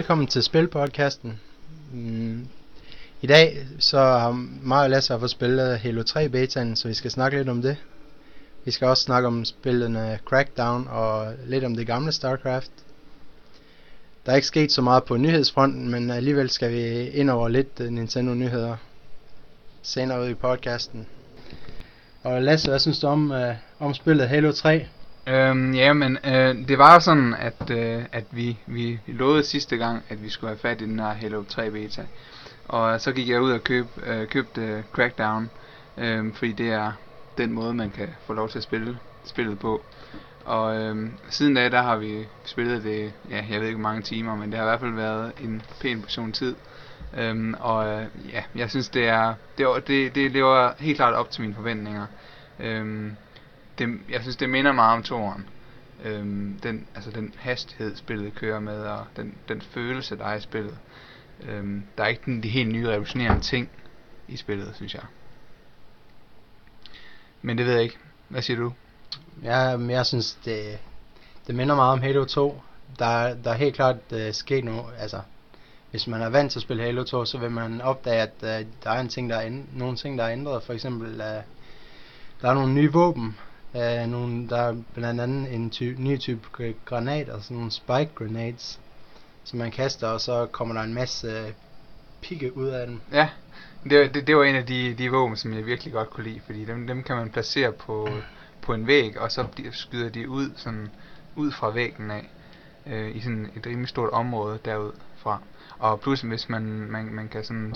velkommen til Spilpodcasten. I dag så har mig og Lasse fået spillet Halo 3 betaen, så vi skal snakke lidt om det. Vi skal også snakke om spillene Crackdown og lidt om det gamle StarCraft. Der er ikke sket så meget på nyhedsfronten, men alligevel skal vi ind over lidt Nintendo-nyheder senere ud i podcasten. Og Lasse, hvad synes du om spillet Halo 3? Det var sådan, at vi lovede sidste gang, at vi skulle have fat i den her Halo 3 beta. Og så gik jeg ud og købte Crackdown, fordi det er den måde, man kan få lov til at spille spillet på. Og siden da, der har vi spillet det, jeg ved ikke hvor mange timer, men det har i hvert fald været en pæn portion tid. Jeg synes det lever helt klart op til mine forventninger. Jeg synes det minder meget om toeren. Den hastighed spillet kører med, og den følelse der er i spillet. Der er ikke de helt nye revolutionerende ting i spillet, synes jeg. Men det ved jeg ikke. Hvad siger du? Jeg synes det minder meget om Halo 2. Der er helt klart sket noget. Altså, hvis man er vant til at spille Halo 2, så vil man opdage, at der er nogle ting der er ændret. For eksempel der er nogle nye våben. Der er blandt andet en ny type granater, sådan nogle spike grenades, som man kaster, og så kommer der en masse pigge ud af dem. Ja, det var en af de våben, som jeg virkelig godt kunne lide, fordi dem kan man placere på en væg, og så skyder de ud fra væggen af, i sådan et rimelig stort område derudfra. Og pludselig hvis man kan sådan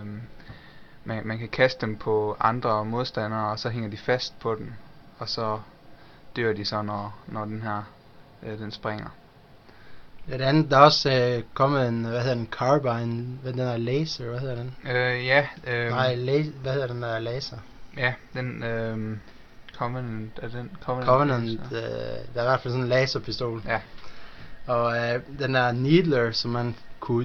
man kan kaste dem på andre modstandere, og så hænger de fast på den, og så dør de så, når den her den springer. Det andet, der er også kommet en, carbine, den der laser, hvad hedder den? Hvad hedder den der laser? Ja, den Covenant, er den Covenant, der er i hvert fald sådan en laserpistol. Ja. Og den der Needler, som man kunne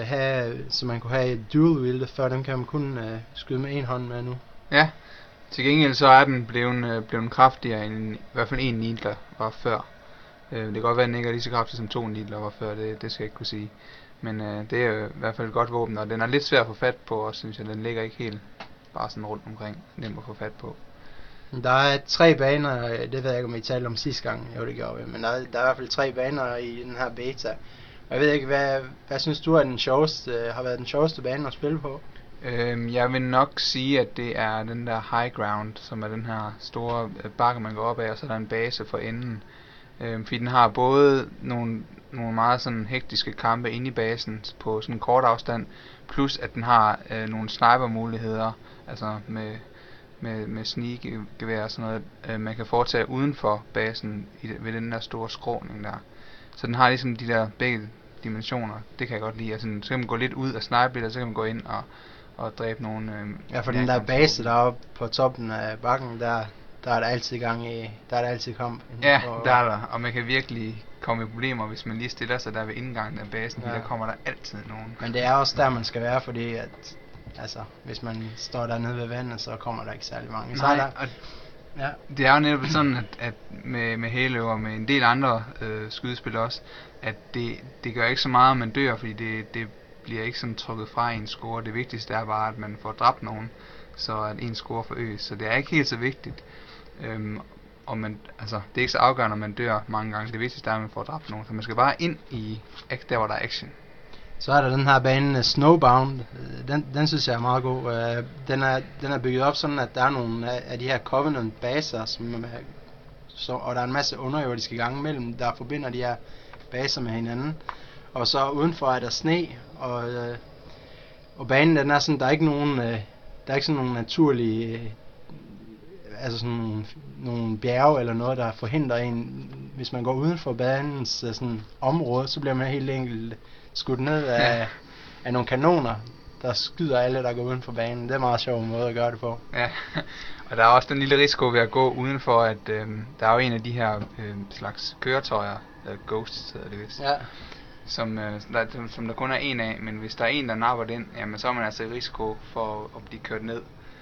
have dual wield, før den kan man kun skyde med en hånd med nu. Ja. Til gengæld så er den blevet kraftigere end i hvert fald en Needler var før. Det kan godt være, at den ikke er lige så kraftig som 2 Needler var før, det skal jeg ikke kunne sige. Men det er i hvert fald et godt våben, og den er lidt svær at få fat på, og synes jeg, den ligger ikke helt bare sådan rundt omkring, nem at få fat på. Der er 3 baner, det ved jeg ikke om I talte om sidste gang, jo det gjorde vi, men der er i hvert fald 3 baner i den her beta. Og jeg ved ikke, hvad synes du er har været den sjoveste bane at spille på? Jeg vil nok sige, at det er den der high ground, som er den her store bakke, man går op af, og så er der en base for enden. Fordi den har både nogle meget sådan hektiske kampe inde i basen på sådan en kort afstand, plus at den har nogle sniper-muligheder, altså med sneak-gevær og sådan noget, man kan foretage uden for basen ved den der store skråning der. Så den har ligesom de der begge dimensioner, det kan jeg godt lide. Altså, så kan man gå lidt ud og snipe lidt, og så kan man gå ind og dræbe nogle... Ja, for den der base deroppe på toppen af bakken, der er der altid gang i, der er der altid kamp. Ja, der er der, og man kan virkelig komme i problemer, hvis man lige stiller sig der ved indgangen af basen, ja. Der kommer der altid nogen. Men det er også der, man skal være, fordi at, altså, hvis man står dernede ved vandet, så kommer der ikke særlig mange. Nej, ja. Det er jo netop sådan, at med Halo og med en del andre skydespil også, at det gør ikke så meget, at man dør, fordi det bliver ikke sådan trukket fra en score. Det vigtigste er bare, at man får dræbt nogen, så at en score forøges. Så det er ikke helt så vigtigt. Og det er ikke så afgørende, om man dør mange gange. Det vigtigste er, at man får dræbt nogen. Så man skal bare ind i der, hvor der er action. Så er der den her bane Snowbound. Den synes jeg er meget god. Den er bygget op sådan, at der er nogle af de her Covenant baser, og der er en masse underjordiske gange mellem, der forbinder de her baser med hinanden. Og så udenfor er der sne, og banen den er sådan, der er ikke sådan nogen naturlige, altså sådan nogle bjerge eller noget, der forhindrer en. Hvis man går uden for banens sådan område, så bliver man helt enkelt skudt ned af nogle kanoner, der skyder alle, der går uden for banen. Det er en meget sjov måde at gøre det på. Ja, og der er også den lille risiko ved at gå udenfor, at der er jo en af de her slags køretøjer, Ghosts hedder det vist. Ja. Som der kun er en af, men hvis der er en, der napper den, jamen så er man altså i risiko for at blive kørt ned.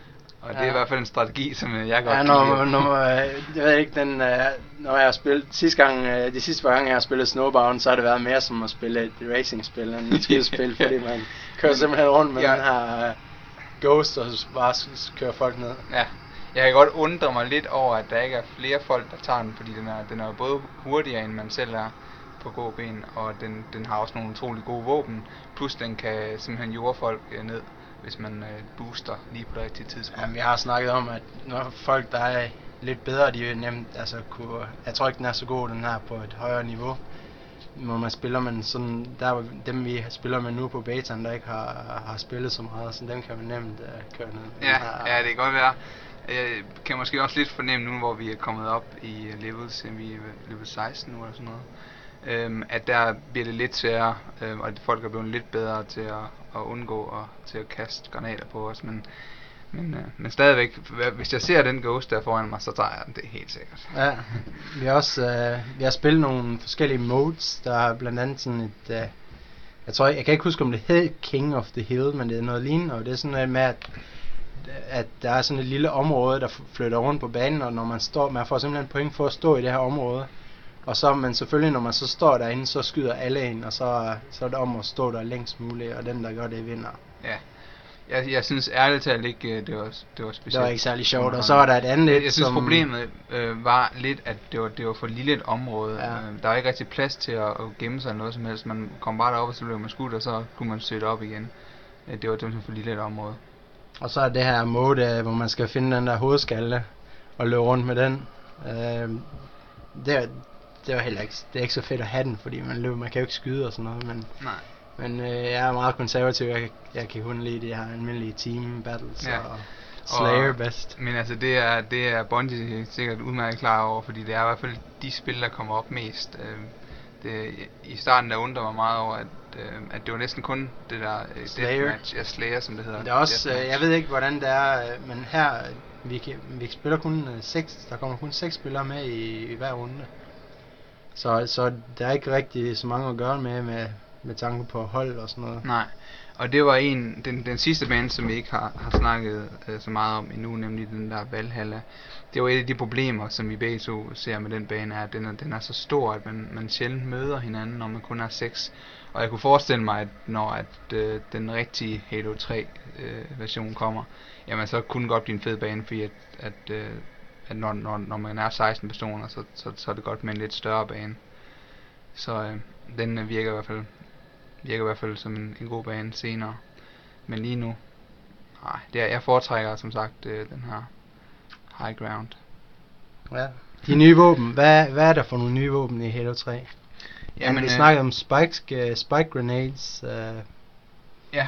Og det er i hvert fald en strategi, som jeg godt kan lide. Jeg ved ikke, når jeg har spillet de sidste par gange, jeg har spillet Snowbound, så har det været mere som at spille et racingspil end et skidespil, fordi man kører simpelthen rundt med den her Ghost og bare kører folk ned. Ja, jeg kan godt undre mig lidt over, at der ikke er flere folk, der tager den, fordi den er jo både hurtigere, end man selv er på gåben, og den har også nogle utrolig gode våben, plus den kan simpelthen jorde folk ned, hvis man booster lige på det rigtige tidspunkt. Jamen, jeg har snakket om, at når folk, der er lidt bedre, de er nemt, jeg tror ikke, den er så god, den her på et højere niveau. Når man spiller, men sådan, dem vi spiller med nu på betaen, der ikke har spillet så meget, så dem kan man nemt køre ned. Ja, det kan godt være. Jeg kan måske også lidt fornemme nu, hvor vi er kommet op i levels, vi er level 16 nu eller sådan noget, at der bliver det lidt sværere, og at folk er blevet lidt bedre til at undgå og til at kaste granater på os, men stadigvæk, hvis jeg ser den Ghost der foran mig, så tager jeg den, det er helt sikkert. Ja, vi har spillet nogle forskellige modes, der er blandt andet sådan et, jeg kan ikke huske om det hed King of the Hill, men det er noget lignende, og det er sådan noget med, at der er sådan et lille område, der flytter rundt på banen, og når man får simpelthen point for at stå i det her område, og så, men selvfølgelig når man så står derinde, så skyder alle ind, og så er det om at stå der længst muligt, og den der gør det vinder. Ja. Jeg synes ærligt talt ikke, det var specielt. Det var ikke særlig sjovt, og så var der et andet jeg synes problemet var lidt, at det var for lille et område. Ja. Der var ikke rigtig plads til at gemme sig noget som helst. Man kom bare derop, og så blev man skudt, og så kunne man søge op igen. Det var simpelthen for lille et område. Og så er det her mode, hvor man skal finde den der hovedskalle og løbe rundt med den. Det var heller ikke, det er ikke så fedt at have den, fordi man kan jo ikke skyde og sådan noget, men... Nej. Men jeg er meget konservativ. Jeg kan kun lide de her almindelige team battles og Slayer bedst. Men altså det er Bungie sikkert udmærket klar over, fordi det er i hvert fald de spil, der kommer op mest. I starten der undrer mig meget over, at det var næsten kun det der Deathmatch, Slayer som det hedder. Det er også, jeg ved ikke hvordan det er, men her vi spiller kun 6. Der kommer kun 6 spillere med i hver runde. Så der er ikke rigtig så mange at gøre med tanke på hold og sådan noget. Nej, og det var den sidste bane, som vi ikke har snakket så meget om endnu, nemlig den der Valhalla. Det var et af de problemer, som vi begge to ser med den bane, at den er så stor, at man sjældent møder hinanden, når man kun er 6. Og jeg kunne forestille mig, at når den rigtige Halo 3 version kommer, jamen så kunne det godt blive en fed bane, fordi at når man er 16 personer, så er det godt med en lidt større bane. Så den virker i hvert fald som en god bane senere. Men lige nu, jeg foretrækker som sagt den her High Ground. Ja. De nye våben, hvad er der for nogle nye våben i Halo 3? Jamen, vi snakkede om spike grenades. Ja.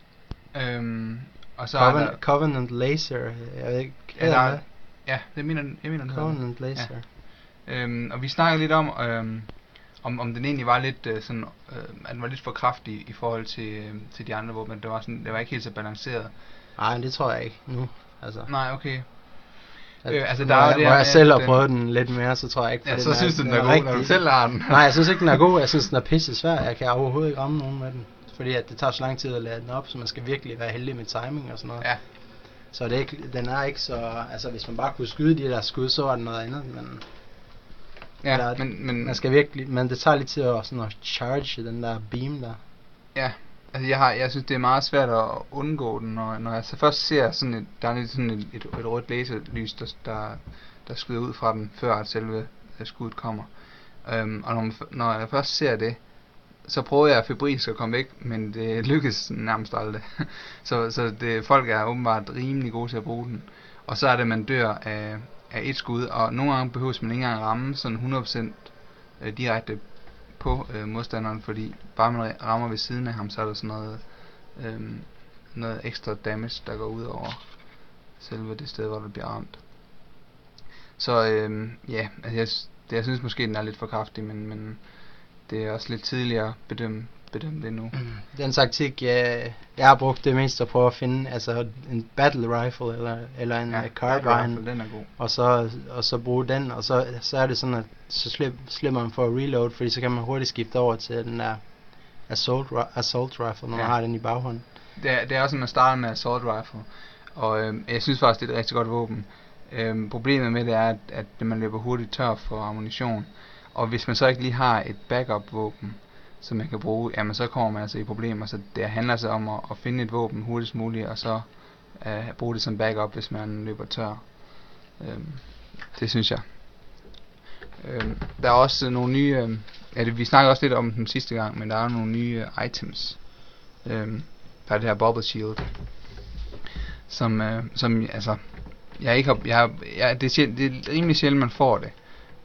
Og så Covenant Laser, jeg ved ikke. Ja, det mener Covenant Laser. Ja. Og vi snakkede lidt om den egentlig var lidt sådan, at den var lidt for kraftig i forhold til de andre våben. Det var ikke helt så balanceret. Nej, det tror jeg ikke nu. Altså. Nej, okay. Hvor jeg selv har prøvet den lidt mere, så tror jeg ikke. Ja, så synes du den er god, når du selv har den. Nej, jeg synes ikke den er god. Jeg synes den er pisse svær. Jeg kan overhovedet ikke ramme nogen med den, fordi at det tager så lang tid at lade den op, så man skal virkelig være heldig med timing og sådan noget. Ja. Så den er ikke så, altså hvis man bare kunne skyde de der skud, så var det noget andet, men ja, men man skal virkelig, men det tager lidt tid at charge den der beam der. Ja, altså jeg synes det er meget svært at undgå den, når jeg så først ser sådan der er lidt sådan et rødt laserlys der skyder ud fra den, før at selve skuddet kommer. Og når jeg først ser det, så prøver jeg febrilsk at komme væk, men det lykkes nærmest aldrig. så folk er åbenbart rimelig gode til at bruge den. Og så er det, man dør af et skud, og nogle gange behøves man ikke engang ramme sådan 100% direkte på modstanderen, fordi bare man rammer ved siden af ham, så er der sådan noget ekstra damage, der går ud over selve det sted, hvor der bliver ramt. Så altså jeg synes måske, den er lidt for kraftig, men det er også lidt tidligere at bedømme det nu. Den taktik, jeg har brugt det mest at prøve at finde, altså en battle rifle eller en carbine, den er god. Og så bruge den, og så er det sådan, at så slipper man for at reload, fordi så kan man hurtigt skifte over til den der assault rifle, når man har den i baghånden. Det er også, at man starter med assault rifle, Og jeg synes faktisk, det er et rigtig godt våben. Problemet med det er, at man løber hurtigt tør for ammunition. Og hvis man så ikke lige har et backup våben, som man kan bruge, jamen så kommer man altså i problemer. Så det handler så om at finde et våben hurtigst muligt, og så bruge det som backup, hvis man løber tør. Det synes jeg. Der er også nogle nye, vi snakkede også lidt om den sidste gang, men der er nogle nye items. Der er det her bubble shield, som altså, det er rimelig sjældent man får det.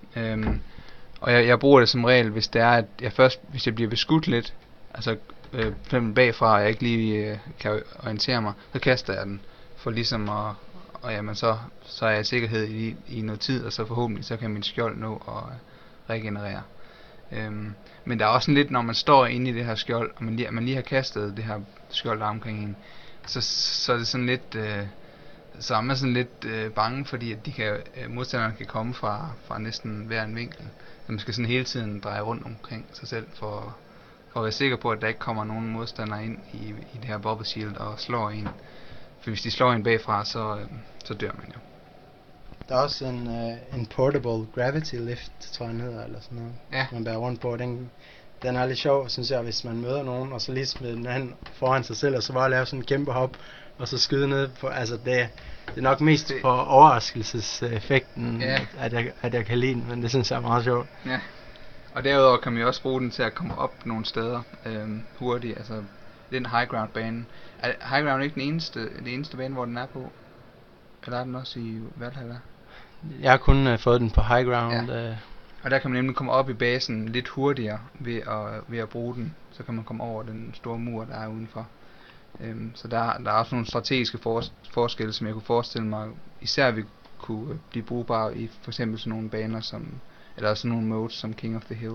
Og jeg bruger det som regel, hvis det er, at hvis jeg bliver beskudt lidt, altså for eksempel bagfra, og jeg ikke lige kan orientere mig, så kaster jeg den, for ligesom og jamen så er jeg i sikkerhed i noget tid, og så forhåbentlig så kan min skjold nå at regenerere. Men der er også sådan lidt, når man står inde i det her skjold, og man lige har kastet det her skjold omkring en, så er det sådan lidt, så er man sådan lidt bange, fordi at modstanderne kan komme fra næsten hver en vinkel. Så man skal sådan hele tiden dreje rundt omkring sig selv, for at være sikker på, at der ikke kommer nogen modstandere ind i det her bubble shield og slår en. For hvis de slår en bagfra, så dør man jo. Der er også en portable gravity lift, tror jeg den hedder, eller sådan noget. Ja. Man bærer rundt på. Den er lidt sjov, synes jeg, hvis man møder nogen, og så lige smide den anden foran sig selv, og så bare lave sådan en kæmpe hop, og så skyde ned på, altså det er nok mest for overraskelseseffekten, ja. at jeg kan lide den, men det synes jeg er meget sjovt. Ja. Og derudover kan man jo også bruge den til at komme op nogle steder hurtigt, altså den high ground bane. Er high ground ikke det eneste bane, hvor den er på? Eller er den også i Valhalla? Jeg har kun fået den på high ground. Ja. Og der kan man nemlig komme op i basen lidt hurtigere ved at bruge den. Så kan man komme over den store mur, der er udenfor. Så der er også nogle strategiske forskelle, som jeg kunne forestille mig, især vi kunne blive brugbare i for eksempel sådan nogle baner, eller sådan nogle modes som King of the Hill.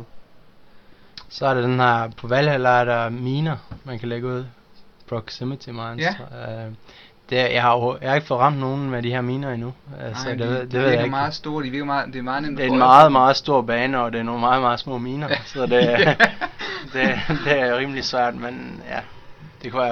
Så er der den her, på Valhalla er der miner, man kan lægge ud. Proximity mines. Ja. Jeg har ikke fået ramt nogen med de her miner endnu. Altså, Nej, det ved jeg ikke. Meget store, det er meget nemt. Det er en meget, meget stor bane, og det er nogle meget, meget små miner. Så det er rimelig svært, men ja. Det kunne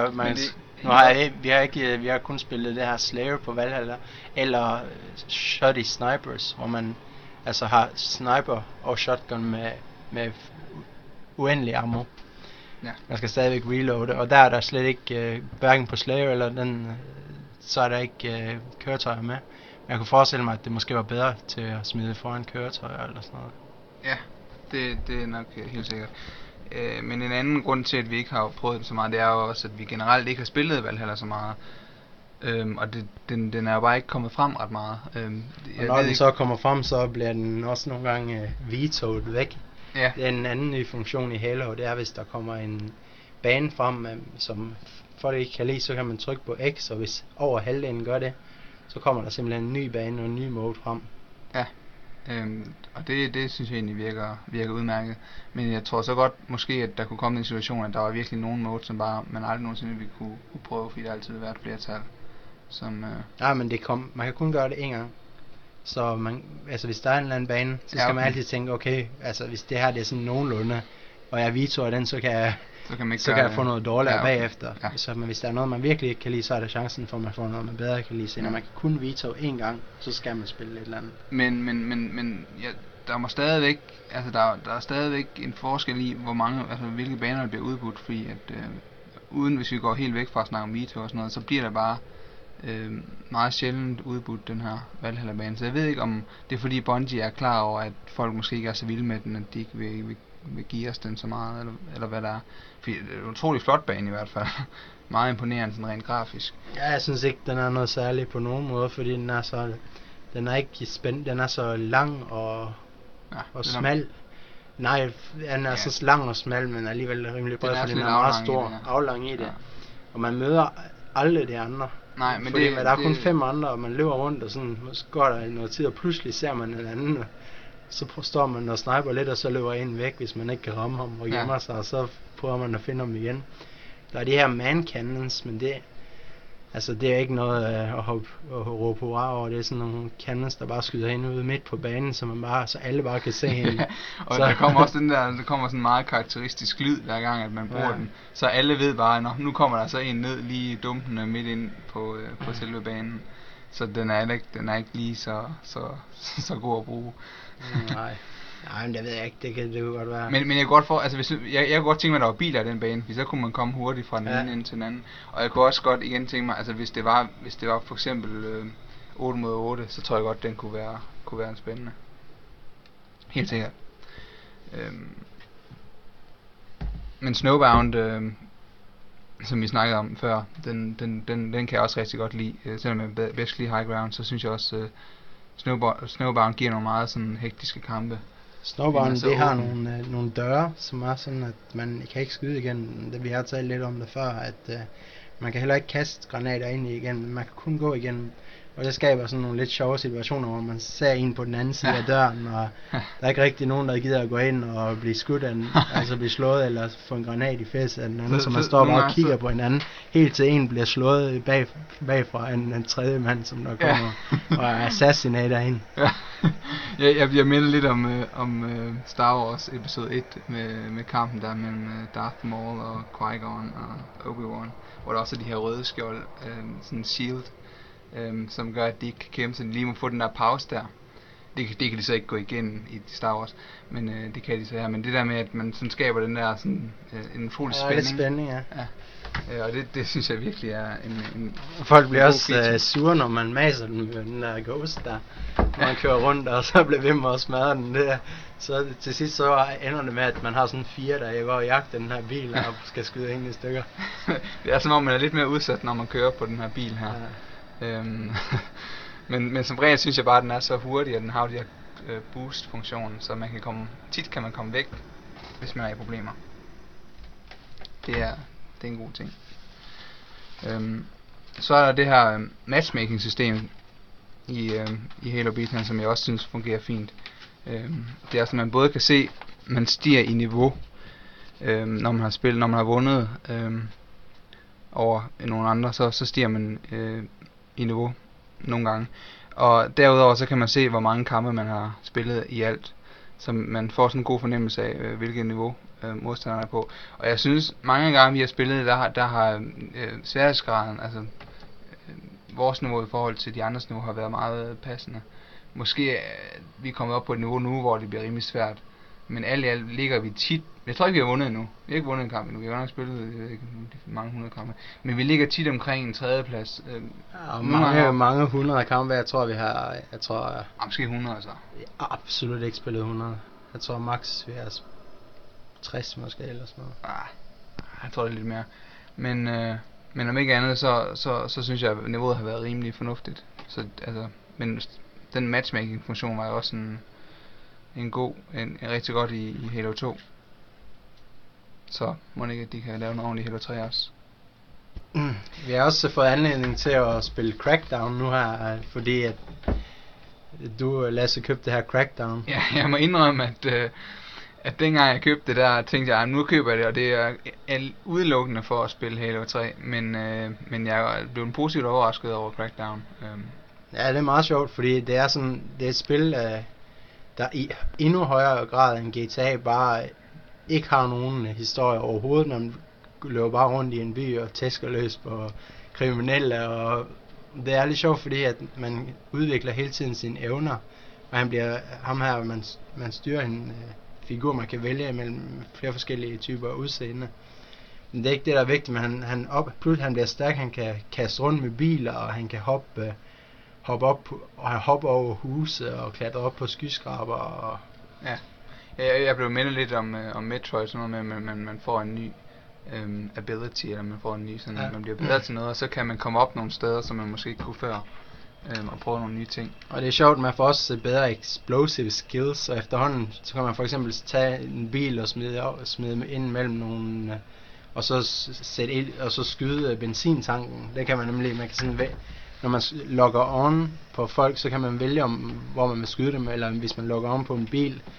være, vi har kun spillet det her Slayer på Valhalla, eller Shotty Snipers, hvor man altså har sniper og shotgun med uendelig ammo. Ja. Man skal stadigvæk reloade, og der er der slet ikke, hverken på Slayer eller den, så er der ikke køretøjer med. Men jeg kunne forestille mig, at det måske var bedre til at smide foran køretøjer eller sådan noget. Ja, det er nok helt sikkert. Men en anden grund til, at vi ikke har prøvet det så meget, det er jo også, at vi generelt ikke har spillet Valhalla så meget. Og den er jo bare ikke kommet frem ret meget. Og når den så kommer frem, så bliver den også nogle gange vetoet væk. Ja. Det er en anden ny funktion i Halo, det er, hvis der kommer en bane frem, som folk ikke kan lide, så kan man trykke på X, og hvis over halvdelen gør det, så kommer der simpelthen en ny bane og en ny mode frem. Ja, og det synes jeg egentlig virker udmærket. Men jeg tror så godt måske, at der kunne komme en situation, at der var virkelig nogen mode, som bare man aldrig nogensinde ville kunne prøve, fordi der altid vil være et flertal. Ja, men man kan kun gøre det en gang. Så hvis der er en eller anden bane, så skal man altid tænke, okay, altså hvis det her det er sådan nogenlunde, og jeg vetoer den, så kan jeg få noget dårligere bagefter. Ja. Men hvis der er noget, man virkelig ikke kan lide, så er der chancen for, at man får noget, man bedre kan lide. Så når man kan kun veto en gang, så skal man spille et eller andet. Men ja, der må stadigvæk, altså der er stadigvæk en forskel i, hvilke baner der bliver udbudt, fordi at uden hvis vi går helt væk fra at snakke om veto og sådan noget, så bliver der bare meget sjældent udbudt den her Valhalla-bane. Så jeg ved ikke, om det er fordi Bungie er klar over, at folk måske ikke er så vilde med den, at de ikke vil give os den så meget, eller hvad der er. Fordi det er en utrolig flot bane i hvert fald. Meget imponerende sådan rent grafisk. Ja, jeg synes ikke, den er noget særligt på nogen måde, fordi den er ikke spændt, den er så lang og smal. Nej, den er så lang og smal, men alligevel rimelig bred, fordi den er meget stor, aflang i det. Ja. Og man møder aldrig de andre. Nej, men fordi der er kun 5 andre, og man løber rundt, og sådan, så går der noget tid, og pludselig ser man en anden, så står man og sniper lidt, og så løber en væk, hvis man ikke kan ramme ham, og gemmer sig, og så prøver man at finde ham igen. Der er de her man cannons, men Altså, det er ikke noget at råbe hurra over. Det er sådan nogle cannons, der bare skyder ind ude midt på banen, så alle bare kan se hende. Og så der kommer også der kommer sådan en meget karakteristisk lyd hver gang, at man bruger den. Så alle ved bare, nu kommer der så en ned lige dumpende midt ind på selve banen. Så den er ikke lige så god at bruge. Nej. Nej, men det ved jeg ikke, det kan godt være. Men jeg kan godt jeg kan godt tænke mig, at der var biler i den bane, for så kunne man komme hurtigt fra den ene ind til den anden. Og jeg kunne også godt igen tænke mig, altså hvis det var for eksempel 8 mod 8, så tror jeg godt, den kunne være en spændende. Helt sikkert. Men Snowbound, som vi snakkede om før, den kan jeg også rigtig godt lide. Selvom jeg bedst lide High Ground, så synes jeg også, Snowbound giver nogle meget sådan hektiske kampe. Snowbound, det har nogle døre, som er sådan, at man kan ikke skyde igen. Det vi har talt lidt om det før, at man kan heller ikke kaste granater ind igen. Man kan kun gå igen. Og det skaber sådan nogle lidt sjove situationer, hvor man ser en på den anden side af døren, og der er ikke rigtig nogen, der gider at gå ind og blive skudt af den, altså blive slået eller få en granat i fæs af den anden, så man står bare og kigger på hinanden, helt til en bliver slået bagfra en tredje mand, som der kommer og assassinater ind. Jeg bliver mindet lidt om Star Wars episode 1 med kampen der mellem Darth Maul og Qui-Gon og Obi-Wan, hvor der også er de her røde skjold, sådan shield, som gør, at de ikke kan kæmpe, så de lige må få den der pause der. Det kan de så ikke gå igen i Star Wars, men det kan de så her. Men det der med, at man sådan skaber den der sådan en fuld spænding. Lidt spænding, ja. Og det synes jeg virkelig er en folk bliver også sure, når man maser den med den der ghost der. Når man kører rundt, og så bliver ved med at smadre den der. Så til sidst så ender det med, at man har sådan 4, der går og jagter den her bil, og skal skyde ind i stykker. Det er som om, man er lidt mere udsat, når man kører på den her bil her. Ja. Men som regel synes jeg bare, at den er så hurtig, at den har de her boost-funktionen, så man tit kan man komme væk, hvis man er i problemer. Det er en god ting. Så er der det her matchmaking-system i Halo Beatman, som jeg også synes fungerer fint. Det er sådan, at man både kan se, man stiger i niveau, når man har vundet over nogle andre, så stiger man i niveau nogle gange. Og derudover så kan man se, hvor mange kampe man har spillet i alt, så man får sådan en god fornemmelse af, hvilket niveau modstanderne er på. Og jeg synes, mange gange vi har spillet, der har sværhedsgraden, altså vores niveau i forhold til de andres niveau, har været meget passende. Måske vi er kommet op på et niveau nu, hvor det bliver rimelig svært. Men alt i alt ligger vi tit. Jeg tror ikke vi har vundet endnu. Vi har ikke vundet en kamp endnu. Vi har nok spillet mange 100 kampe. Men vi ligger tit omkring en tredjeplads. Mange 100 kampe. Jeg tror vi har. Måske 100 altså. Absolut ikke spillet 100. Jeg tror max vi har 60 måske eller sådan noget. Jeg tror det er lidt mere. Men om ikke andet så synes jeg at niveauet har været rimelig fornuftigt. Så altså, men den matchmaking funktion var jo også en rigtig godt i Halo 2. Så må ikke, at de kan lave noget ordentligt Halo 3 også. Vi har også fået anledning til at spille Crackdown nu her, fordi at du, Lasse, købte det her Crackdown. Ja, jeg må indrømme, at dengang jeg købte det der, tænkte jeg, nu køber jeg det, og det er udelukkende for at spille Halo 3, men jeg blev positivt overrasket over Crackdown. Ja, det er meget sjovt, fordi det er et spil, der i endnu højere grad end GTA bare ikke har nogen historie overhovedet. Man løber bare rundt i en by og tæsker løs på kriminelle, og det er lidt sjovt, fordi at man udvikler hele tiden sine evner, og han bliver ham her, man styrer en figur, man kan vælge mellem flere forskellige typer udseende. Men det er ikke det, der er vigtigt, men han bliver stærk, han kan kaste rundt med biler, og han kan hoppe over huse og klatre op på skyskraber og... Ja. Jeg blev mindet lidt om Metroid, sådan noget med, at man får en ny ability, eller man får en ny sådan, man bliver bedre til noget, og så kan man komme op nogle steder, som man måske ikke kunne før, og prøve nogle nye ting. Og det er sjovt, man får også bedre explosive skills, og efterhånden, så kan man for eksempel tage en bil og smide ind mellem nogle, og så sætte ild, og så skyde benzintanken. Det kan man nemlig, man kan sådan når man logger on på folk, så kan man vælge hvor man vil skyde dem, eller hvis man logger on på en bil,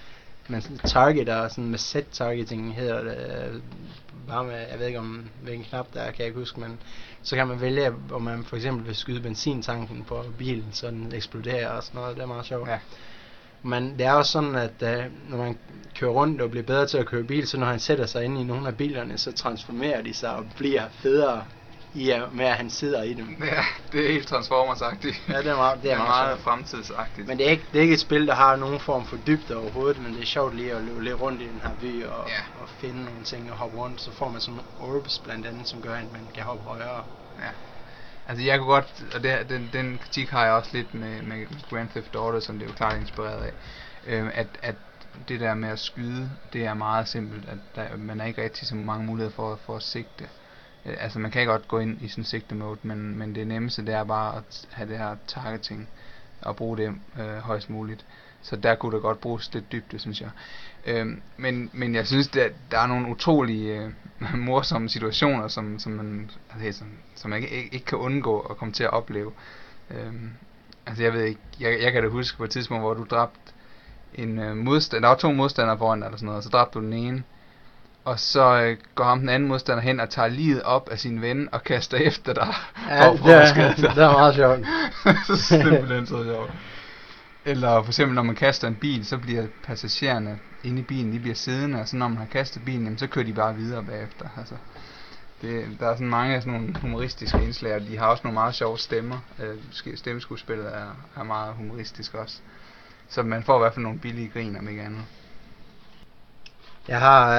man targeter sådan med set targeting hedder det, bare med, jeg ved ikke om hvilken knap der er, kan jeg ikke huske, men så kan man vælge, om man for eksempel vil skyde benzintanken på bilen, så den eksploderer og sådan noget. Det er meget sjovt. Ja. Men det er også sådan, at når man kører rundt og bliver bedre til at køre bil, så når han sætter sig ind i nogle af bilerne, så transformerer de sig og bliver federe med at han sidder i dem. Ja, det er helt Transformers-agtigt. Ja, det er meget fremtidsagtigt. Men det er ikke et spil, der har nogen form for dybde overhovedet, men det er sjovt lige at løbe lidt rundt i den her by og finde nogle ting og hoppe rundt. Så får man sådan nogle orbs blandt andet, som gør, at man kan hoppe højere. Ja. Altså jeg kunne godt, og den kritik har jeg også lidt med Grand Theft Auto, som det er jo klart inspireret af, at det der med at skyde, det er meget simpelt, at man er ikke rigtig så mange muligheder for at sigte. Altså man kan godt gå ind i sådan sigte-mode, men det nemmeste det er bare at have det her targeting og bruge det højst muligt. Så der kunne der godt bruges lidt dybde, synes jeg. Men jeg synes, der er nogle utrolige morsomme situationer, som man ikke kan undgå at komme til at opleve. Altså jeg ved ikke, jeg kan da huske på et tidspunkt, hvor du dræbte en modstander. Der var 2 modstandere foran dig eller sådan noget, og så dræbte du den ene. Og så går ham den anden modstander hen og tager livet op af sin ven og kaster efter dig. Ja, det er meget sjovt. Så simpelthen så sjovt. Eller for eksempel når man kaster en bil, så bliver passagererne inde i bilen, de bliver siddende, og så når man har kastet bilen, jamen, så kører de bare videre bagefter. Altså, der er sådan mange sådan nogle humoristiske indslag, og de har også nogle meget sjove stemmer. Stemmeskuespillet er meget humoristisk også. Så man får i hvert fald nogle billige grin, om ikke andet. Jeg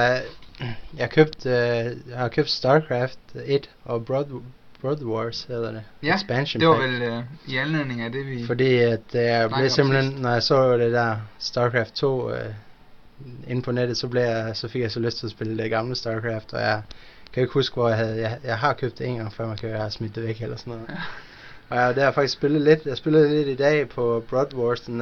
har købt StarCraft 1 og Broad Wars hedder det. Ja, Expansion det var pack. vel i anledning af det vi... Fordi at jeg blev simpelthen, når jeg så det der StarCraft 2 inde på nettet, så fik jeg så lyst til at spille det gamle StarCraft, og jeg kan ikke huske hvor jeg har købt det en gang før jeg har smidt det væk eller sådan noget. Ja. Og jeg har faktisk spillet lidt. Jeg spillede lidt i dag på Broad Wars, den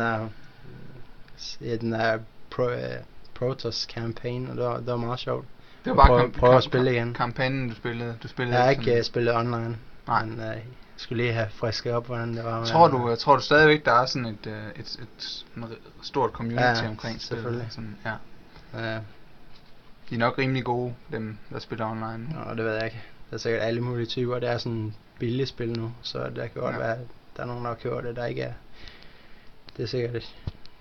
der Protoss campaign, og det var meget sjovt. Det var bare prøve at spille igen. Kampagnen du spillede jeg har ikke spillet online. Nej. Men jeg skulle lige have frisket op, hvordan det var. Tror du stadigvæk, der er sådan et stort community omkring selvfølgelig. Sådan, ja. De er nok rimelig gode, dem der spiller online. Nå, det ved jeg ikke. Der er sikkert alle mulige typer. Det er sådan billigt spil nu, så der kan godt være, at der er nogen, der kører det, der ikke er. Det er sikkert ikke.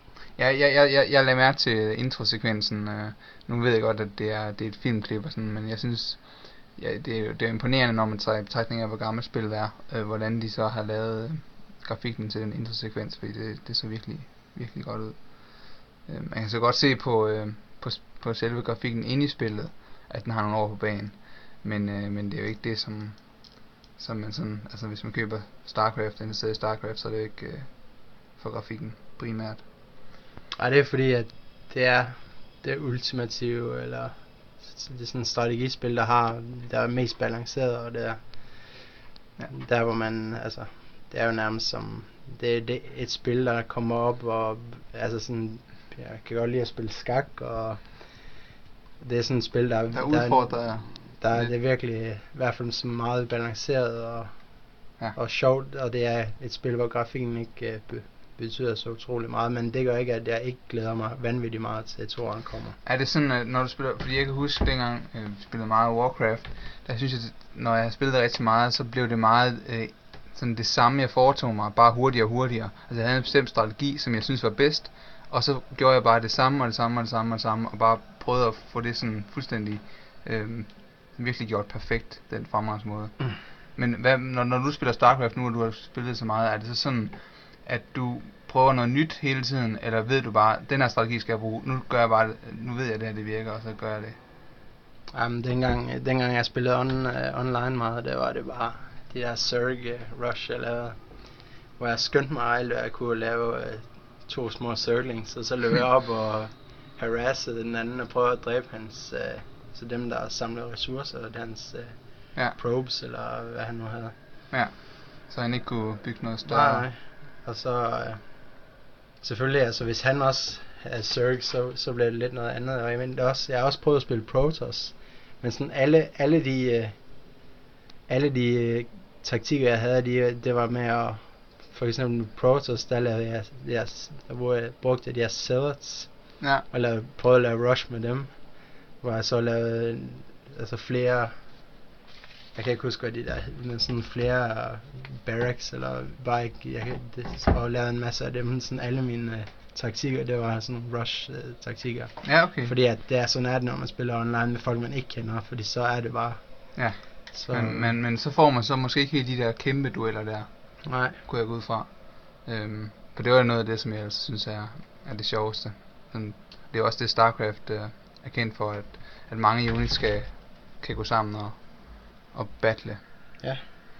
Jeg lagde mærke til introsekvensen. Nu ved jeg godt, at det er et filmklip og sådan, men jeg synes, det er imponerende, når man tager i betragtning af, hvor gammelt spillet er, hvordan de så har lavet grafikken til den introsekvens, fordi det så virkelig, virkelig godt ud. Man kan så godt se på selve grafikken inde i spillet, at den har nogle år på banen, men det er jo ikke det, som man sådan, altså hvis man køber StarCraft, interesseret i StarCraft, så er det jo ikke for grafikken primært. Ej, det er fordi, at det er ultimative, eller det er sådan et strategispil, der er mest balanceret, og det er der, hvor man, altså, det er jo nærmest som, det er et spil, der kommer op, og altså sådan, jeg kan godt lide at spille skak, og det er sådan et spil, der udfordrer der er det virkelig, i hvert fald så meget balanceret, og sjovt, og det er et spil, hvor grafikken ikke betyder så utrolig meget, men det gør ikke, at jeg ikke glæder mig vanvittigt meget til, at toeren kommer. Er det sådan, at når du spiller, fordi jeg kan huske dengang vi spillede meget Warcraft, der synes jeg, når jeg spillede rigtig meget, så blev det meget sådan det samme, jeg foretog mig, bare hurtigere og hurtigere. Altså jeg havde en bestemt strategi, som jeg synes var bedst, og så gjorde jeg bare det samme, og bare prøvede at få det sådan fuldstændig virkelig gjort perfekt, den fremgangsmåde. Men når du spiller StarCraft nu, og du har spillet så meget, er det så sådan, at du prøver noget nyt hele tiden, eller ved du bare, den her strategi skal jeg bruge, nu ved jeg det her, det virker, og så gør jeg det? Jamen, dengang jeg spillede online meget, der var det bare de der Zerg rush, jeg lavede, hvor jeg skyndte mig alt, at jeg kunne lave 2 små circlings, og så løb jeg op og harassede den anden, og prøvede at dræbe hans, så dem der samlede ressourcer, hans probes, eller hvad han nu havde. Ja, så han ikke kunne bygge noget større. Nej. Og så selvfølgelig, altså hvis han også er Zerg, så bliver det lidt noget andet. Og jeg har også prøvet at spille Protoss, men sådan alle de taktikker jeg havde, det var med at, for eksempel Protoss, der lavede jeg brugte de her zealots, Ja. Og prøvede at lave rush med dem. Hvor jeg så lavede flere... Jeg kan ikke huske, hvad de der... Men sådan flere barracks, eller bare ikke... Og lavede en masse af dem. Sådan alle mine taktikker, det var sådan rush-taktikker. Ja, okay. Fordi at det er sådan, at når man spiller online med folk, man ikke kender. Fordi så er det bare... Ja. Så, men så får man så måske ikke helt de der kæmpe dueller der. Nej. Kunne jeg gå ud fra. For det var noget af det, som jeg altså synes er det sjoveste. Sådan, det er også det StarCraft er kendt for, at mange units kan gå sammen og battle. Ja.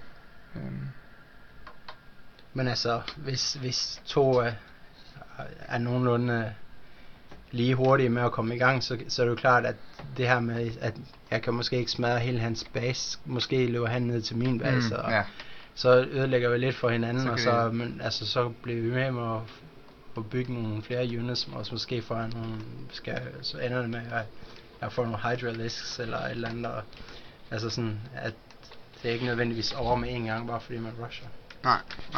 Men altså, hvis to er nogenlunde lige hurtige med at komme i gang, så er det jo klart, at det her med, at jeg kan måske ikke smadre hele hans base, måske løber han ned til min base, og så ødelægger vi lidt for hinanden, og så bliver vi med at bygge nogle flere units, som også måske får nogle, så ender det med, at jeg får nogle Hydralisks eller et eller andet, og, altså sådan, at det er ikke nødvendigvis over med en gang, bare fordi man rusher. Nej.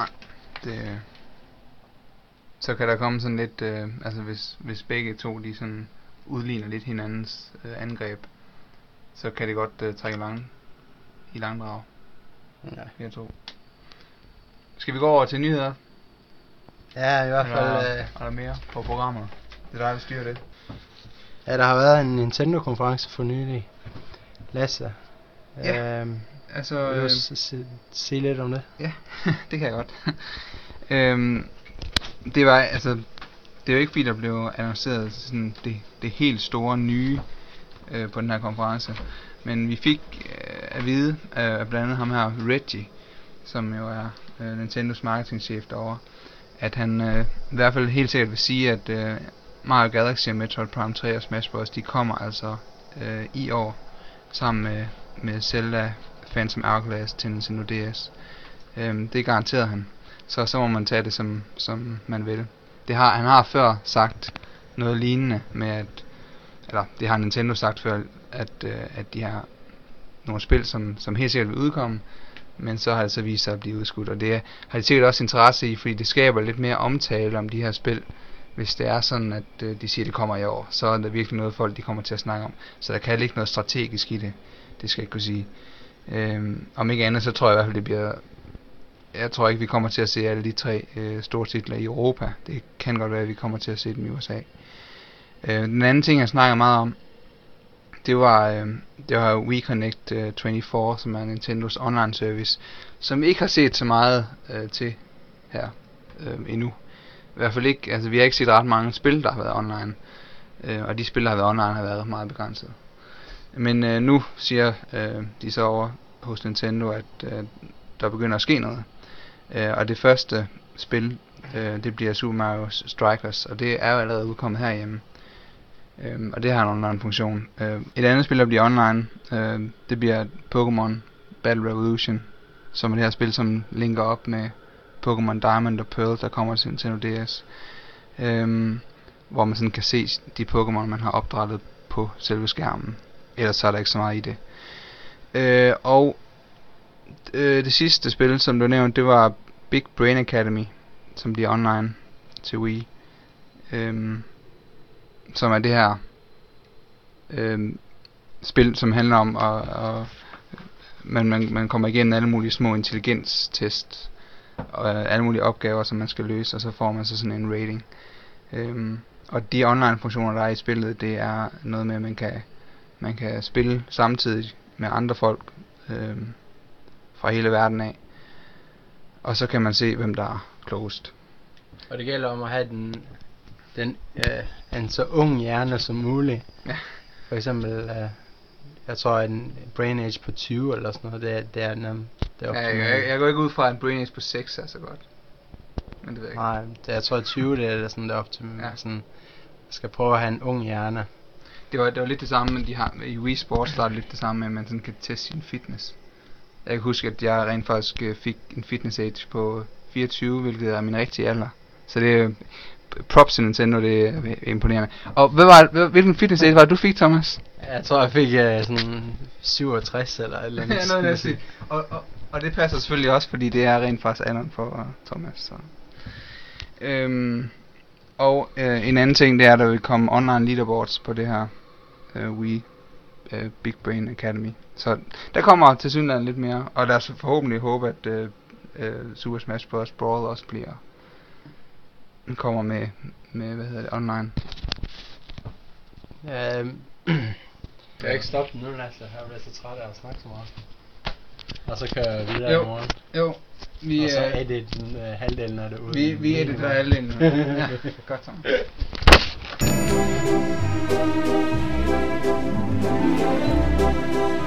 Så kan der komme sådan lidt, altså hvis begge to de sådan udligner lidt hinandens angreb, så kan det godt trække i langdrag. Ja. Jeg tror. Skal vi gå over til nyheder? Ja, i hvert fald. Er der mere på programmet? Det er dig, der styrer det. Ja, der har været en Nintendo-konference for nylig. Lasse. Ja. Altså. Vil du sige lidt om det? Ja, det kan jeg godt. Det var altså, det er jo ikke fordi der blev annonceret sådan det helt store nye på den her konference, men vi fik at vide af blandt andet ham her Reggie, som jo er Nintendos marketingchef derovre, at han i hvert fald helt sikkert vil sige, at Mario Galaxy og Metroid Prime 3 og Smash Bros. De kommer altså i år sammen med Zelda Phantom Hourglass til Nintendo DS. Det garanterede han. Så må man tage det som man vil. Han har før sagt noget lignende med eller det har Nintendo sagt før, at de har nogle spil som helt sikkert vil udkomme, men så har det så vist sig at blive udskudt, og det har de sikkert også interesse i, fordi det skaber lidt mere omtale om de her spil. Hvis det er sådan, at de siger, at det kommer i år, så er der virkelig noget folk, de kommer til at snakke om. Så der kan ligge noget strategisk i det. Det skal jeg ikke kunne sige. Om ikke andet, så tror jeg i hvert fald, det bliver... Jeg tror ikke, vi kommer til at se alle de 3 store titler i Europa. Det kan godt være, at vi kommer til at se dem i USA. Den anden ting, jeg snakker meget om, det var Wii Connect 24, som er Nintendos online service, som vi ikke har set så meget til her endnu. I hvert fald ikke, altså vi har ikke set ret mange spil, der har været online. Og de spil, der har været online, har været meget begrænset. Men nu siger de så over hos Nintendo, at der begynder at ske noget. Og det første spil, det bliver Super Mario Strikers, og det er jo allerede udkommet herhjemme. Og det har en online funktion. Et andet spil, der bliver online, det bliver Pokémon Battle Revolution, som er det her spil, som linker op med Pokémon Diamond og Pearl, der kommer til Nintendo DS. Hvor man sådan kan se de Pokémon, man har opdrættet på selve skærmen. Ellers så er der ikke så meget i det. Det sidste spil, som du nævnte, det var Big Brain Academy, som bliver online til Wii. Som er det her spil, som handler om at man kommer igennem alle mulige små intelligenstest og alle mulige opgaver, som man skal løse, og så får man så sådan en rating. Og de online funktioner, der er i spillet, det er noget med, at man kan spille samtidig med andre folk fra hele verden af. Og så kan man se, hvem der er klogest. Og det gælder om at have en så ung hjerne som muligt. Ja. For eksempel, jeg tror en brain age på 20 eller sådan noget, det er nemt. Jeg går ikke ud fra en brain age på 6 er så godt. Men det ved jeg ikke. Nej, jeg tror 20 det er sådan der op til sådan, skal prøve at have en ung hjerne. Det var lidt det samme, men de har i Wii Sports, der er lidt det samme med, at man sådan kan teste sin fitness. Jeg kan huske, at jeg rent faktisk fik en fitness age på 24, hvilket er min rigtige alder. Så det er props til Nintendo, det er imponerende. Og hvilken fitness age var det, du fik, Thomas? Jeg tror, jeg fik sådan 67 eller et eller andet. Ja, noget næsten. Og det passer selvfølgelig også, fordi det er rent faktisk alderen for Thomas. Så. Og en anden ting, det er, at der vil komme online leaderboards på det her Wii Big Brain Academy. Så der kommer til synligheden lidt mere, og lad os forhåbentlig håbe, at Super Smash Bros. Brawl også kommer med online. Jeg kan ikke stoppe nu, Lasse. Jeg bliver så træt af at snakke så meget. Og så kører jeg videre i morgen. Jo. Og så edit halvdelen af det ud. Vi editer halvdelen. Ja, godt så.